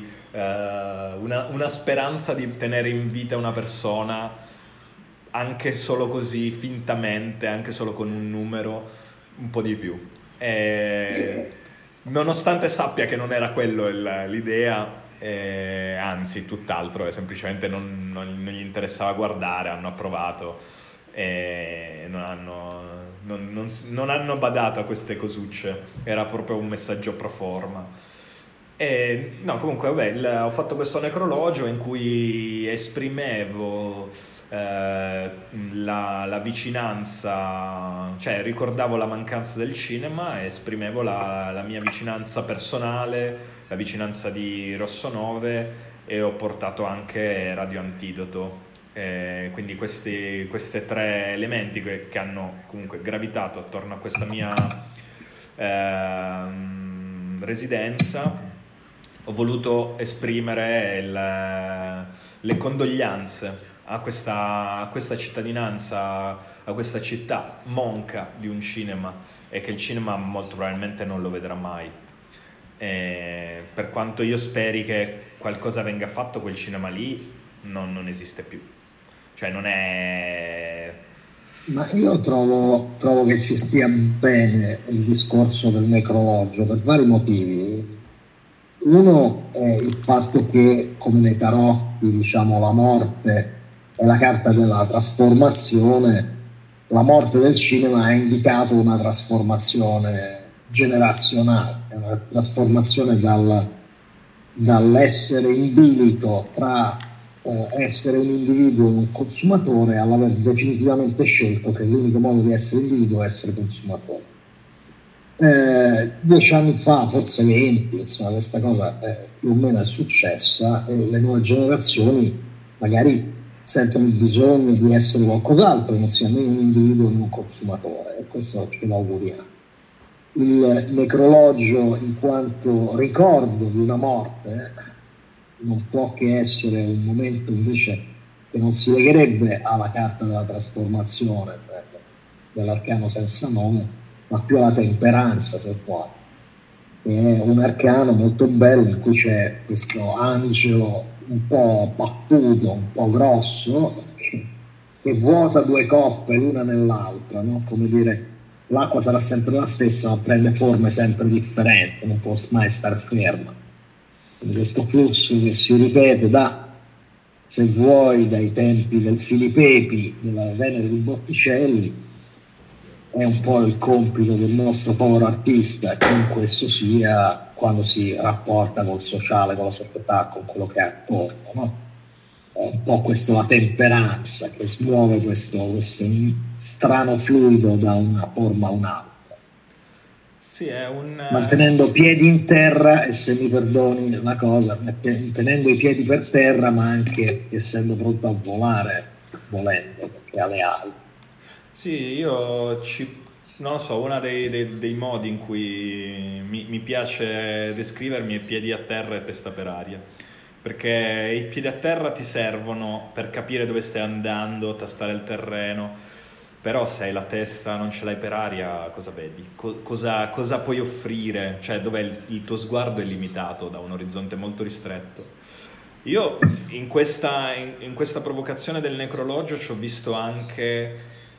una speranza di tenere in vita una persona anche solo così, fintamente, anche solo con un numero, un po' di più. E, nonostante sappia che non era quello l'idea, anzi, tutt'altro, semplicemente non gli interessava guardare, hanno approvato e non hanno badato a queste cosucce, era proprio un messaggio pro forma. E, no, comunque, vabbè, ho fatto questo necrologio in cui esprimevo la vicinanza, cioè ricordavo la mancanza del cinema e esprimevo la mia vicinanza personale, la vicinanza di Rosso 9 e ho portato anche Radio Antidoto. Quindi questi tre elementi che hanno comunque gravitato attorno a questa mia residenza, ho voluto esprimere le condoglianze a questa cittadinanza, a questa città monca di un cinema e che il cinema molto probabilmente non lo vedrà mai. Per quanto io speri che qualcosa venga fatto, quel cinema lì non esiste più. Cioè non è... Ma io trovo che ci stia bene il discorso del necrologio per vari motivi. Uno è il fatto che, come nei tarotti, diciamo, la morte è la carta della trasformazione, la morte del cinema ha indicato una trasformazione generazionale, una trasformazione dall'essere in bilico tra essere un individuo e un consumatore all'aver definitivamente scelto che l'unico modo di essere individuo è essere consumatore. 10 anni fa, forse 20, insomma, questa cosa più o meno è successa e le nuove generazioni magari sentono il bisogno di essere qualcos'altro, non sia né un individuo né un consumatore, e questo ce lo auguriamo. Il necrologio, in quanto ricordo di una morte, non può che essere un momento invece che non si legherebbe alla carta della trasformazione dell'arcano senza nome, ma più alla temperanza, se vuoi. È un arcano molto bello in cui c'è questo angelo un po' battuto, un po' grosso, che vuota due coppe l'una nell'altra, no? Come dire, l'acqua sarà sempre la stessa, ma prende forme sempre differenti, non può mai star ferma. Quindi questo flusso che si ripete se vuoi, dai tempi del Filipepi, della Venere di Botticelli, è un po' il compito del nostro povero artista, chiunque esso sia, quando si rapporta col sociale, con la società, con quello che ha attorno, no? È un po' questo, la temperanza che smuove questo strano fluido da una forma a un'altra. Sì, è mantenendo piedi in terra, e se mi perdoni la cosa, tenendo i piedi per terra, ma anche essendo pronto a volare, volendo, perché ha le ali. Sì, non lo so, uno dei modi in cui mi piace descrivermi è piedi a terra e testa per aria, perché i piedi a terra ti servono per capire dove stai andando, tastare il terreno, però se hai la testa, non ce l'hai per aria, cosa vedi? Cosa puoi offrire? Cioè, dove il tuo sguardo è limitato da un orizzonte molto ristretto. Io in questa provocazione del necrologio ci ho visto anche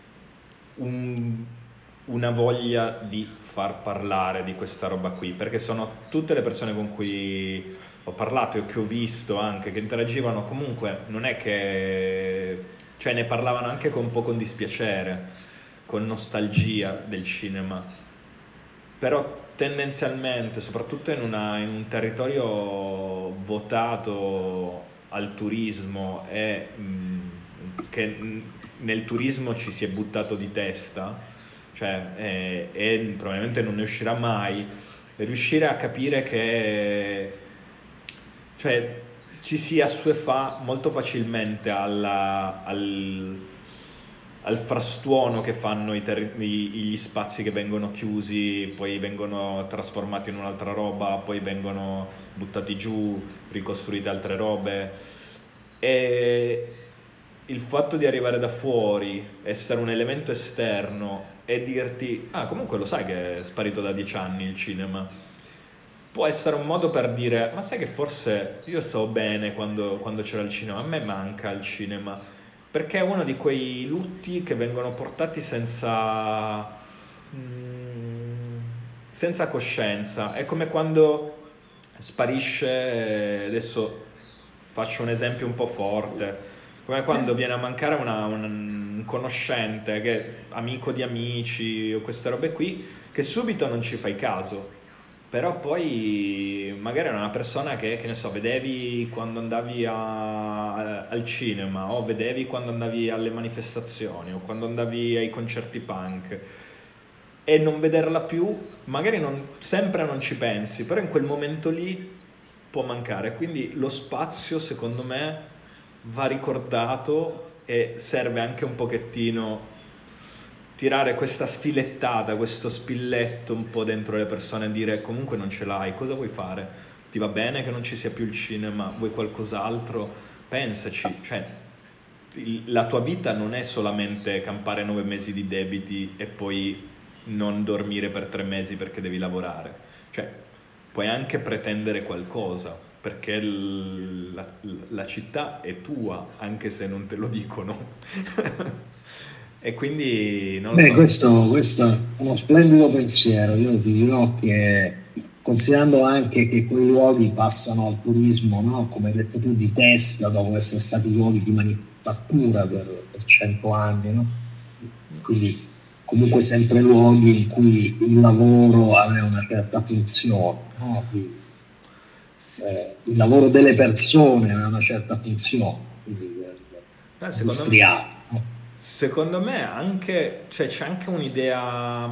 una voglia di far parlare di questa roba qui, perché sono tutte le persone con cui ho parlato e che ho visto anche, che interagivano, comunque non è che... cioè ne parlavano anche un po' con dispiacere, con nostalgia del cinema, però tendenzialmente, soprattutto in un territorio votato al turismo e che nel turismo ci si è buttato di testa, cioè, e probabilmente non ne uscirà mai, riuscire a capire che, cioè, ci si assuefà molto facilmente al frastuono che fanno gli spazi che vengono chiusi, poi vengono trasformati in un'altra roba, poi vengono buttati giù, ricostruite altre robe. E il fatto di arrivare da fuori, essere un elemento esterno e dirti, ah, comunque lo sai che è sparito da 10 anni il cinema, può essere un modo per dire, ma sai che forse io stavo bene quando c'era il cinema, a me manca il cinema, perché è uno di quei lutti che vengono portati senza coscienza. È come quando sparisce, adesso faccio un esempio un po' forte, come quando viene a mancare un conoscente, amico di amici o queste robe qui, che subito non ci fai caso. Però poi magari era una persona che ne so, vedevi quando andavi al cinema, o vedevi quando andavi alle manifestazioni, o quando andavi ai concerti punk, e non vederla più, magari sempre non ci pensi, però in quel momento lì può mancare. Quindi lo spazio, secondo me, va ricordato e serve anche un pochettino tirare questa stilettata, questo spilletto un po' dentro le persone e dire comunque non ce l'hai, cosa vuoi fare? Ti va bene che non ci sia più il cinema? Vuoi qualcos'altro? Pensaci, cioè la tua vita non è solamente campare 9 mesi di debiti e poi non dormire per 3 mesi perché devi lavorare, cioè puoi anche pretendere qualcosa perché la città è tua anche se non te lo dicono. E quindi non lo Beh, so. questo è uno splendido pensiero. Io ti dirò che, considerando anche che quei luoghi passano al turismo, no? Come hai detto tu, di testa, dopo essere stati luoghi di manifattura per 100 anni, no? Quindi comunque sempre luoghi in cui il lavoro aveva una certa funzione, no? Quindi, il lavoro delle persone aveva una certa funzione, quindi, Secondo me, industriale, no? secondo me anche, cioè, c'è anche un'idea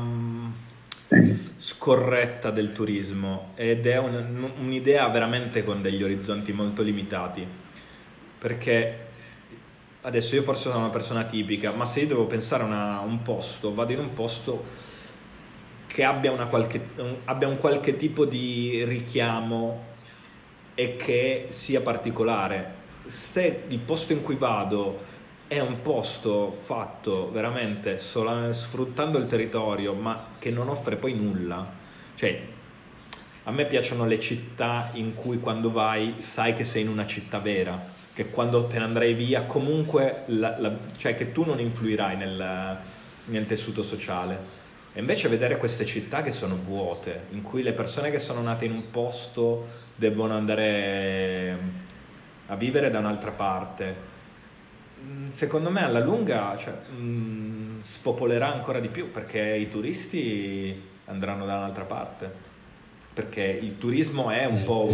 scorretta del turismo ed è un'idea veramente con degli orizzonti molto limitati, perché adesso io forse sono una persona tipica, ma se io devo pensare a un posto, vado in un posto che abbia un qualche tipo di richiamo e che sia particolare. Se il posto in cui vado è un posto fatto veramente sfruttando il territorio, ma che non offre poi nulla, cioè a me piacciono le città in cui quando vai sai che sei in una città vera, che quando te ne andrai via comunque, cioè che tu non influirai nel tessuto sociale. E invece vedere queste città che sono vuote, in cui le persone che sono nate in un posto devono andare a vivere da un'altra parte, secondo me alla lunga, cioè, spopolerà ancora di più perché i turisti andranno da un'altra parte, perché il turismo è un po'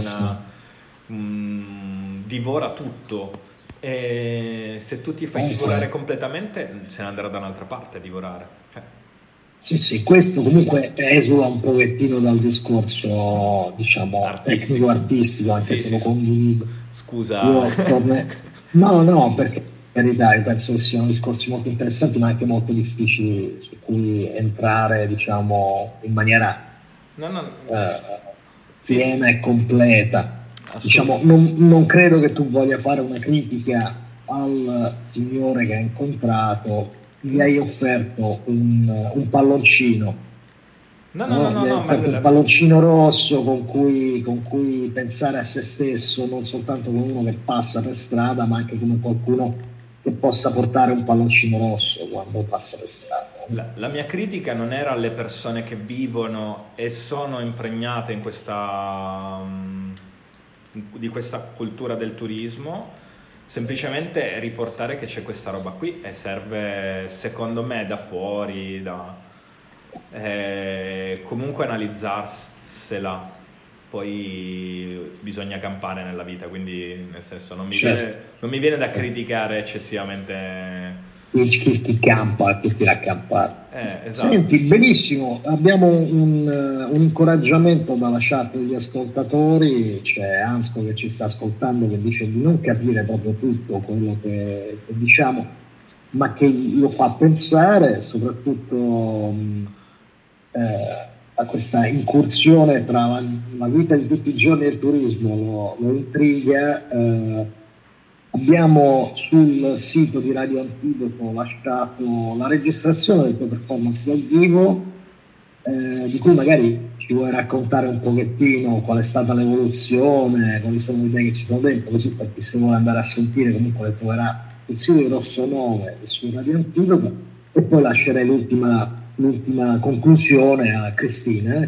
divora tutto, e se tu ti fai divorare completamente se ne andrà da un'altra parte a divorare, cioè. Sì, questo comunque esula un pochettino dal discorso, diciamo, tecnico-artistico, anche se lo condivido. Scusa. No, perché per carità, io penso che siano discorsi molto interessanti, ma anche molto difficili su cui entrare, diciamo, in maniera piena e completa. Diciamo, non credo che tu voglia fare una critica al signore che hai incontrato, gli hai offerto un palloncino. No, un palloncino rosso con cui pensare a se stesso, non soltanto come uno che passa per strada, ma anche come qualcuno che possa portare un palloncino rosso quando passa per strada. La mia critica non era alle persone che vivono e sono impregnate di questa cultura del turismo, semplicemente riportare che c'è questa roba qui e serve, secondo me, da fuori, comunque analizzarsela. Poi bisogna campare nella vita, quindi nel senso non mi viene da criticare eccessivamente. chi campa, chi tira a campare. Esatto. Senti, benissimo, abbiamo un incoraggiamento dalla chat degli ascoltatori, c'è Ansco che ci sta ascoltando che dice di non capire proprio tutto quello che diciamo, ma che lo fa pensare soprattutto a questa incursione tra la vita di tutti i giorni e il turismo, lo intriga. Abbiamo sul sito di Radio Antidoto lasciato la registrazione delle tue performance dal vivo, di cui magari ci vuoi raccontare un pochettino qual è stata l'evoluzione, quali sono le idee che ci sono dentro, così per chi si vuole andare a sentire comunque le troverà sul sito di Rosso 9 e su Radio Antidoto, e poi lascerei l'ultima conclusione a Cristina,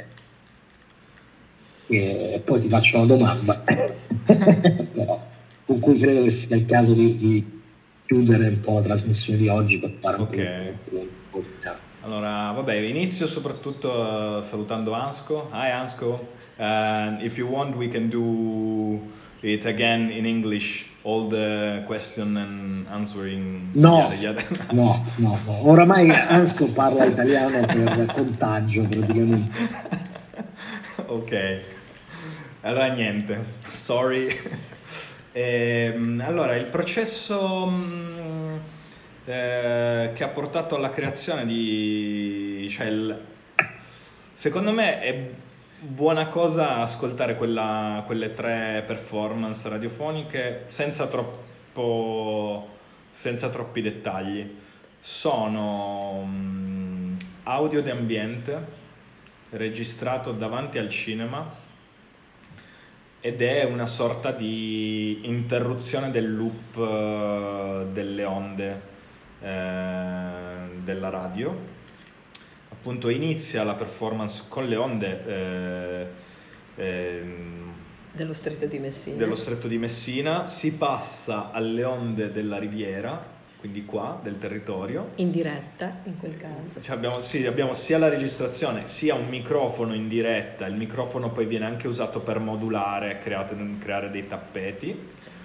che poi ti faccio una domanda. Però, con cui credo che sia il caso di chiudere un po' la trasmissione di oggi per fare un po'. Allora, vabbè, inizio soprattutto salutando Ansco. Hi Ansco, if you want we can do it again in English, all the question and answering. No, oramai Ansco parla italiano per contagio praticamente. Ok, allora niente, sorry. Allora, il processo che ha portato alla creazione secondo me è buona cosa ascoltare quelle 3 performance radiofoniche senza troppi dettagli. Sono audio di ambiente registrato davanti al cinema, ed è una sorta di interruzione del loop delle onde della radio. Appunto inizia la performance con le onde dello Stretto di Messina, si passa alle onde della riviera, quindi qua del territorio, in diretta in quel caso. Abbiamo sia la registrazione sia un microfono in diretta. Il microfono poi viene anche usato per modulare, creare dei tappeti,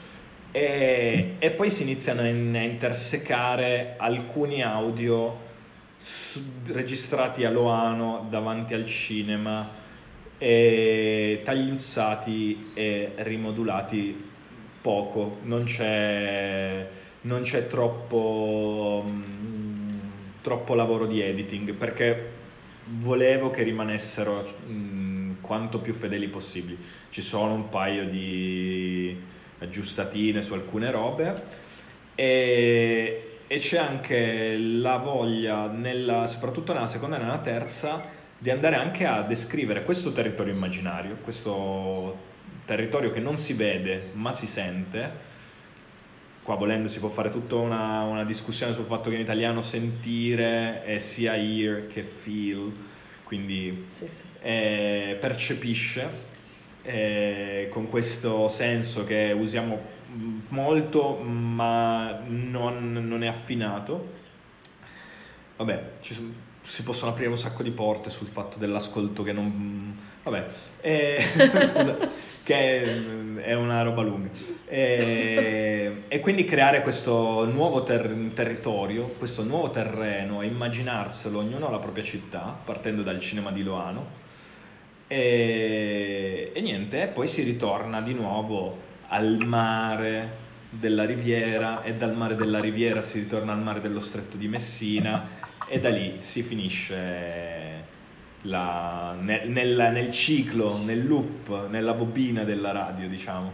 e poi si iniziano a intersecare alcuni audio registrati a Loano davanti al cinema, e tagliuzzati e rimodulati poco. Non c'è troppo lavoro di editing, perché volevo che rimanessero quanto più fedeli possibili. Ci sono un paio di aggiustatine su alcune robe, e c'è anche la voglia, soprattutto nella seconda e nella terza, di andare anche a descrivere questo territorio immaginario, questo territorio che non si vede ma si sente. Qua volendo si può fare tutta una discussione sul fatto che in italiano sentire è sia hear che feel, quindi sì. Percepisce, con questo senso che usiamo molto ma non è affinato. Vabbè, si possono aprire un sacco di porte sul fatto dell'ascolto che non... Vabbè, scusa, che è una roba lunga. E quindi creare questo nuovo territorio, questo nuovo terreno, e immaginarselo ognuno alla propria città, partendo dal cinema di Loano. E niente, poi si ritorna di nuovo al mare della riviera, e dal mare della riviera si ritorna al mare dello Stretto di Messina, e da lì si finisce nel ciclo, nel loop, nella bobina della radio, diciamo.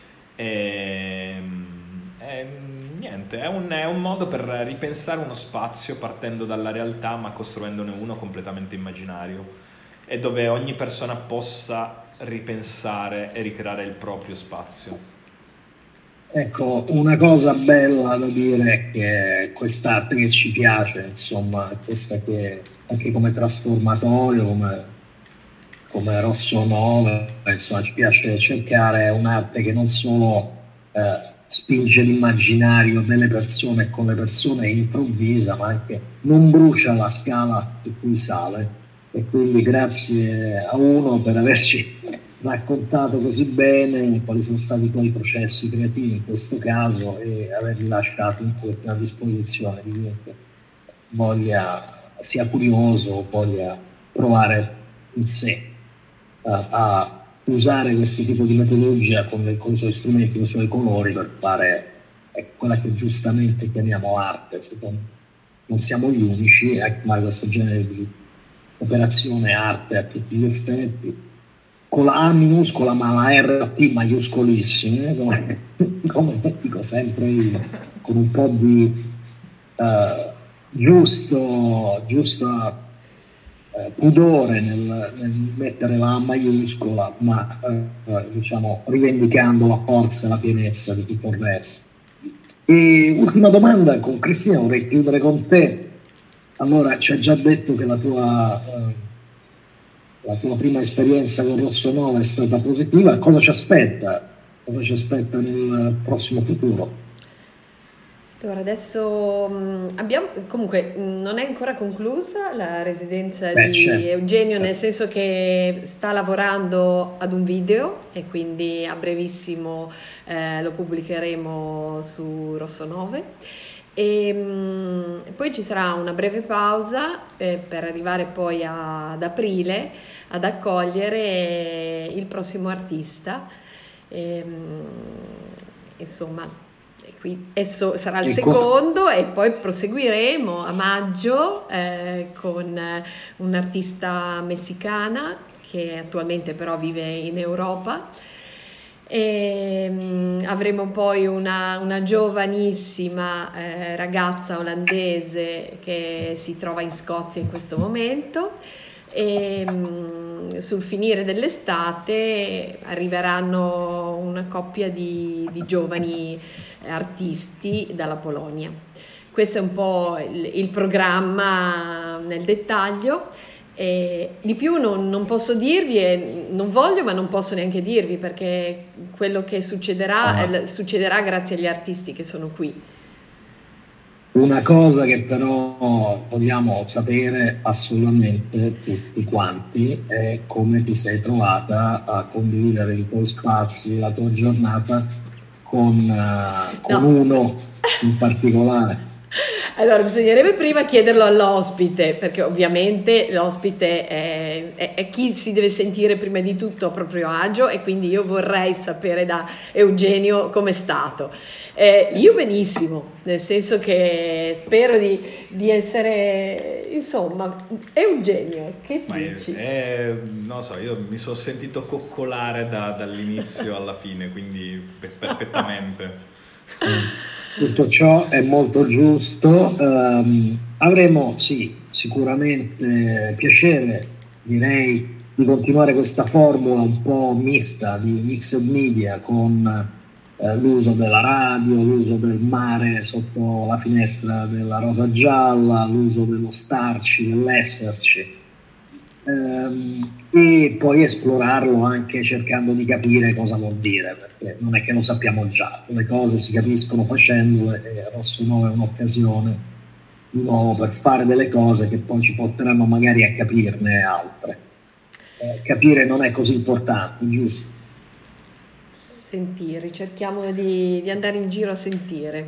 Niente, è un modo per ripensare uno spazio partendo dalla realtà ma costruendone uno completamente immaginario, e dove ogni persona possa ripensare e ricreare il proprio spazio. Ecco, una cosa bella da dire è che quest'arte che ci piace, insomma, questa che anche come trasformatorio, come Rosso 9, insomma, ci piace cercare un'arte che non solo spinge l'immaginario delle persone e con le persone improvvisa, ma anche non brucia la scala su cui sale. E quindi grazie a Uno per averci raccontato così bene quali sono stati i tuoi processi creativi in questo caso e averli lasciati in tua disposizione di chiunque voglia, sia curioso o voglia provare in sé a usare questo tipo di metodologia con i suoi strumenti, con i suoi colori per fare quella che giustamente chiamiamo arte. Secondo me non siamo gli unici a fare questo genere di operazione arte a tutti gli effetti, con la A minuscola ma la RT maiuscolissima, come dico sempre io, con un po' di giusto pudore nel mettere la A maiuscola, ma diciamo rivendicando la forza e la pienezza di tutto il resto. E ultima domanda con Cristina, vorrei chiudere con te. Allora, ci hai già detto che la tua prima esperienza con Rosso 9 è stata positiva. Cosa ci aspetta? Cosa ci aspetta nel prossimo futuro? Allora, adesso abbiamo, comunque non è ancora conclusa la residenza di Certo. Eugenio, nel senso che sta lavorando ad un video e quindi a brevissimo lo pubblicheremo su Rosso 9. E poi ci sarà una breve pausa per arrivare poi ad aprile ad accogliere il prossimo artista. Insomma, esso sarà il secondo e poi proseguiremo a maggio con un'artista messicana che attualmente però vive in Europa. E avremo poi una giovanissima ragazza olandese che si trova in Scozia in questo momento. E sul finire dell'estate arriveranno una coppia di giovani artisti dalla Polonia. Questo è un po' il programma nel dettaglio. Di più non posso dirvi e non voglio, ma non posso neanche dirvi, perché quello che succederà grazie agli artisti che sono qui. Una cosa che però vogliamo sapere assolutamente tutti quanti è come ti sei trovata a condividere i tuoi spazi, la tua giornata con uno in particolare. Allora, bisognerebbe prima chiederlo all'ospite, perché ovviamente l'ospite è chi si deve sentire prima di tutto a proprio agio, e quindi io vorrei sapere da Eugenio com'è stato. Io benissimo, nel senso che spero di essere, insomma, Eugenio, che dici? Non so, io mi sono sentito coccolare dall'inizio alla fine, quindi perfettamente. Tutto ciò è molto giusto. Avremo sicuramente piacere, direi, di continuare questa formula un po' mista di mixed media con l'uso della radio, l'uso del mare sotto la finestra della rosa gialla, l'uso dello starci, dell'esserci. E poi esplorarlo anche cercando di capire cosa vuol dire, perché non è che lo sappiamo già, le cose si capiscono facendole, e Rosso 9 è un'occasione di nuovo per fare delle cose che poi ci porteranno magari a capirne altre. Capire non è così importante, giusto? Sentire, cerchiamo di andare in giro a sentire.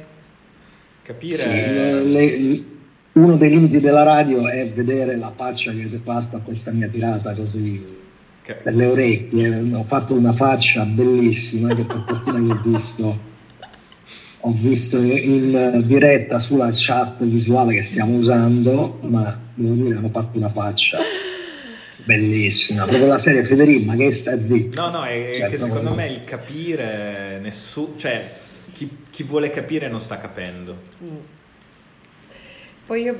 Capire. Uno dei limiti della radio è vedere la faccia che avete fatto a questa mia tirata così per le orecchie. Ho fatto una faccia bellissima che per fortuna che ho visto in diretta sulla chat visuale che stiamo usando, ma devo dire hanno fatto una faccia bellissima, proprio la serie Federico, ma che sta di... No, è che secondo me il capire, cioè chi vuole capire non sta capendo. Poi io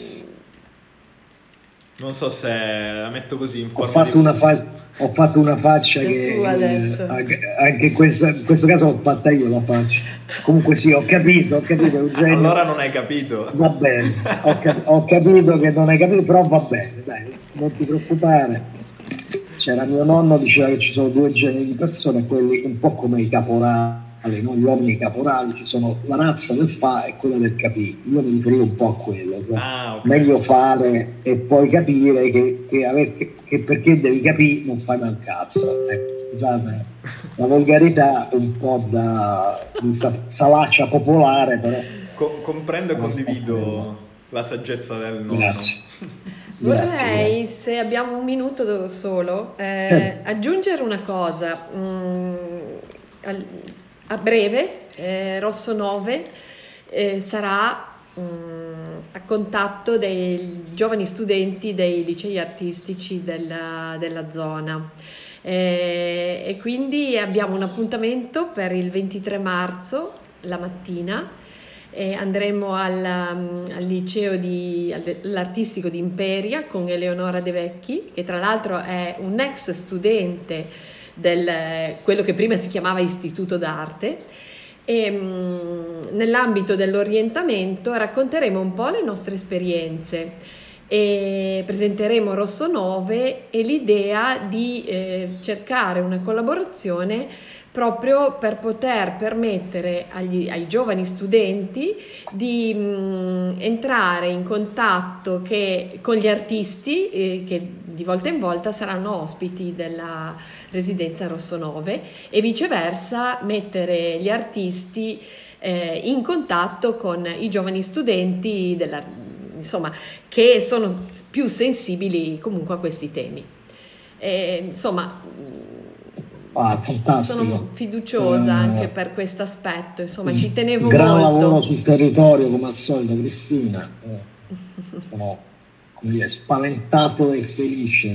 non so se la metto così in forma ho fatto una faccia che tu adesso. Anche in questo caso l'ho fatta io la faccia. Comunque sì, ho capito Eugenio. Allora non hai capito. Va bene, ho capito che non hai capito, però va bene, dai, non ti preoccupare. C'era mio nonno, diceva che ci sono due generi di persone, quelli un po' come i caporali, no? Gli uomini caporali, ci sono la razza del fa e quella del capire. Io mi riferivo un po' a quello, cioè okay. Meglio fare e poi capire che che perché devi capire non fai mai un cazzo. Scusate, la volgarità un po' di salaccia popolare, però comprendo e condivido la saggezza del nonno. grazie. Vorrei, se abbiamo un minuto solo, aggiungere una cosa. A breve Rosso 9 sarà a contatto dei giovani studenti dei licei artistici della zona. E quindi abbiamo un appuntamento per il 23 marzo, la mattina. Andremo al liceo all'artistico di Imperia con Eleonora De Vecchi, che tra l'altro è un ex studente quello che prima si chiamava Istituto d'Arte, e nell'ambito dell'orientamento racconteremo un po' le nostre esperienze e presenteremo Rosso 9 e l'idea di cercare una collaborazione proprio per poter permettere ai giovani studenti di entrare in contatto con gli artisti che di volta in volta saranno ospiti della residenza Rosso 9 e viceversa mettere gli artisti in contatto con i giovani studenti insomma, che sono più sensibili comunque a questi temi. Sono fiduciosa anche per questo aspetto, insomma ci tenevo gran molto. Lavoro sul territorio come al solito, Cristina. Sono spaventato e felice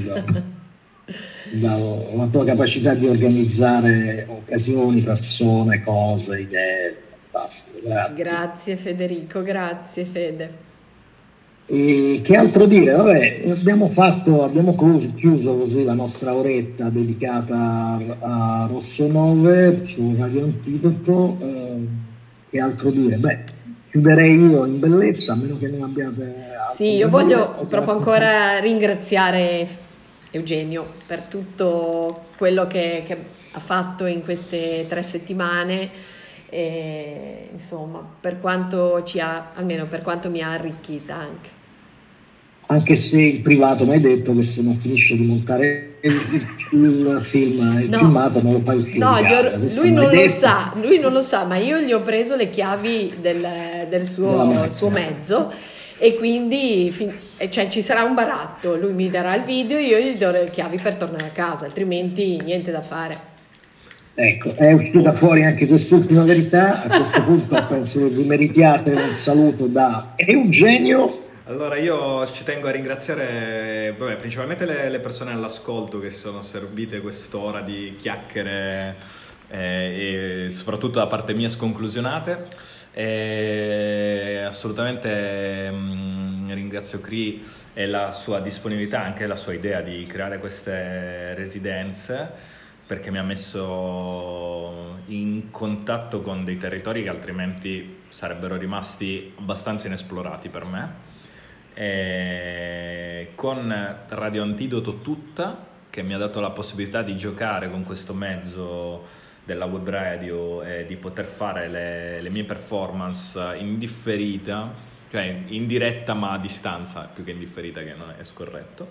dalla tua capacità di organizzare occasioni, persone, cose, idee. Fantastico, Grazie Federico, grazie Fede. E che altro dire? Vabbè, abbiamo chiuso così la nostra oretta dedicata a Rosso 9 su Radio Antidoto. Che altro dire? Beh, chiuderei io in bellezza, a meno che non abbiate Sì, io voglio proprio ancora ringraziare Eugenio per tutto quello che ha fatto in queste 3 settimane. E, insomma, per quanto almeno per quanto mi ha arricchita anche se in privato mi hai detto che se non finisce di montare il filmato non lo fai uscire lui non lo sa, ma io gli ho preso le chiavi del suo mezzo e quindi ci sarà un baratto, lui mi darà il video, io gli do le chiavi per tornare a casa, altrimenti niente da fare. Ecco, è uscita fuori anche quest'ultima verità. A questo punto penso che vi meritiate un saluto da Eugenio. Allora io ci tengo a ringraziare principalmente le persone all'ascolto che si sono servite quest'ora di chiacchiere e soprattutto da parte mia sconclusionate. Assolutamente ringrazio Cri e la sua disponibilità, anche la sua idea di creare queste residenze, perché mi ha messo in contatto con dei territori che altrimenti sarebbero rimasti abbastanza inesplorati per me. E con Radio Antidoto tutta, che mi ha dato la possibilità di giocare con questo mezzo della web radio e di poter fare le mie performance in differita, cioè in diretta ma a distanza, più che in differita, che non è scorretto.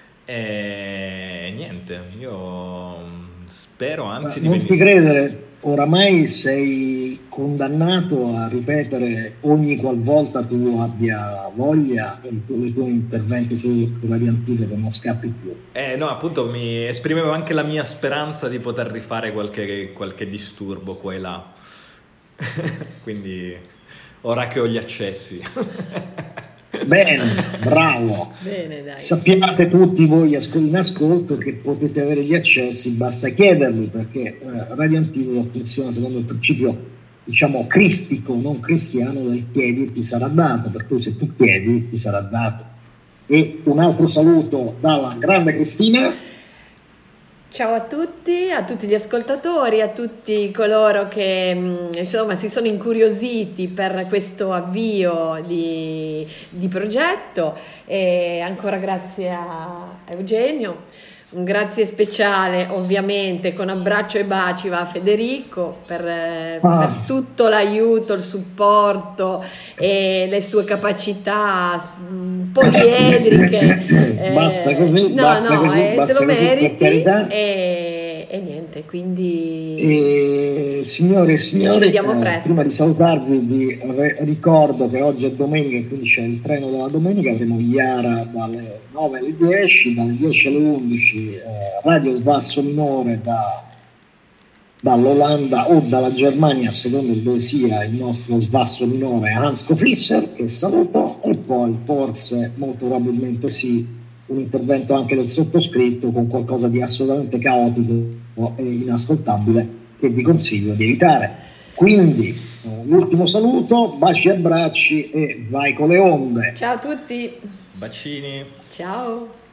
E niente, io spero anzi non ti credere, oramai sei condannato a ripetere ogni qualvolta tu abbia voglia i tuoi interventi su Radio Antidoto, non scappi più. No, appunto mi esprimevo anche la mia speranza di poter rifare qualche disturbo qua e là. Quindi ora che ho gli accessi. Bene, bravo. Bene, dai. Sappiate tutti voi in ascolto che potete avere gli accessi, basta chiederli, perché Radio Antidoto funziona secondo il principio, diciamo, cristico, non cristiano, del chiedi e ti sarà dato, per cui se tu chiedi ti sarà dato. E un altro saluto dalla grande Cristina. Ciao a tutti gli ascoltatori, a tutti coloro che insomma si sono incuriositi per questo avvio di progetto, e ancora grazie a Eugenio. Un grazie speciale, ovviamente, con abbraccio e baci va a Federico per tutto l'aiuto, il supporto e le sue capacità poliedriche. Basta così, basta così, te basta lo così, per meriti carità. e niente, quindi Signore e signori, ci vediamo presto. prima di salutarvi vi ricordo che oggi è domenica e quindi c'è il treno della domenica, avremo Iara dalle 9 alle 10, dalle 10 alle 11 Radio Sbasso Minore dall'Olanda o dalla Germania, a seconda di dove sia il nostro sbasso minore, Hans Fischer, che saluto, e poi forse, molto probabilmente sì, un intervento anche del sottoscritto con qualcosa di assolutamente caotico e inascoltabile che vi consiglio di evitare. Quindi l'ultimo saluto, baci e abbracci e vai con le onde. Ciao a tutti, Bacini. ciao.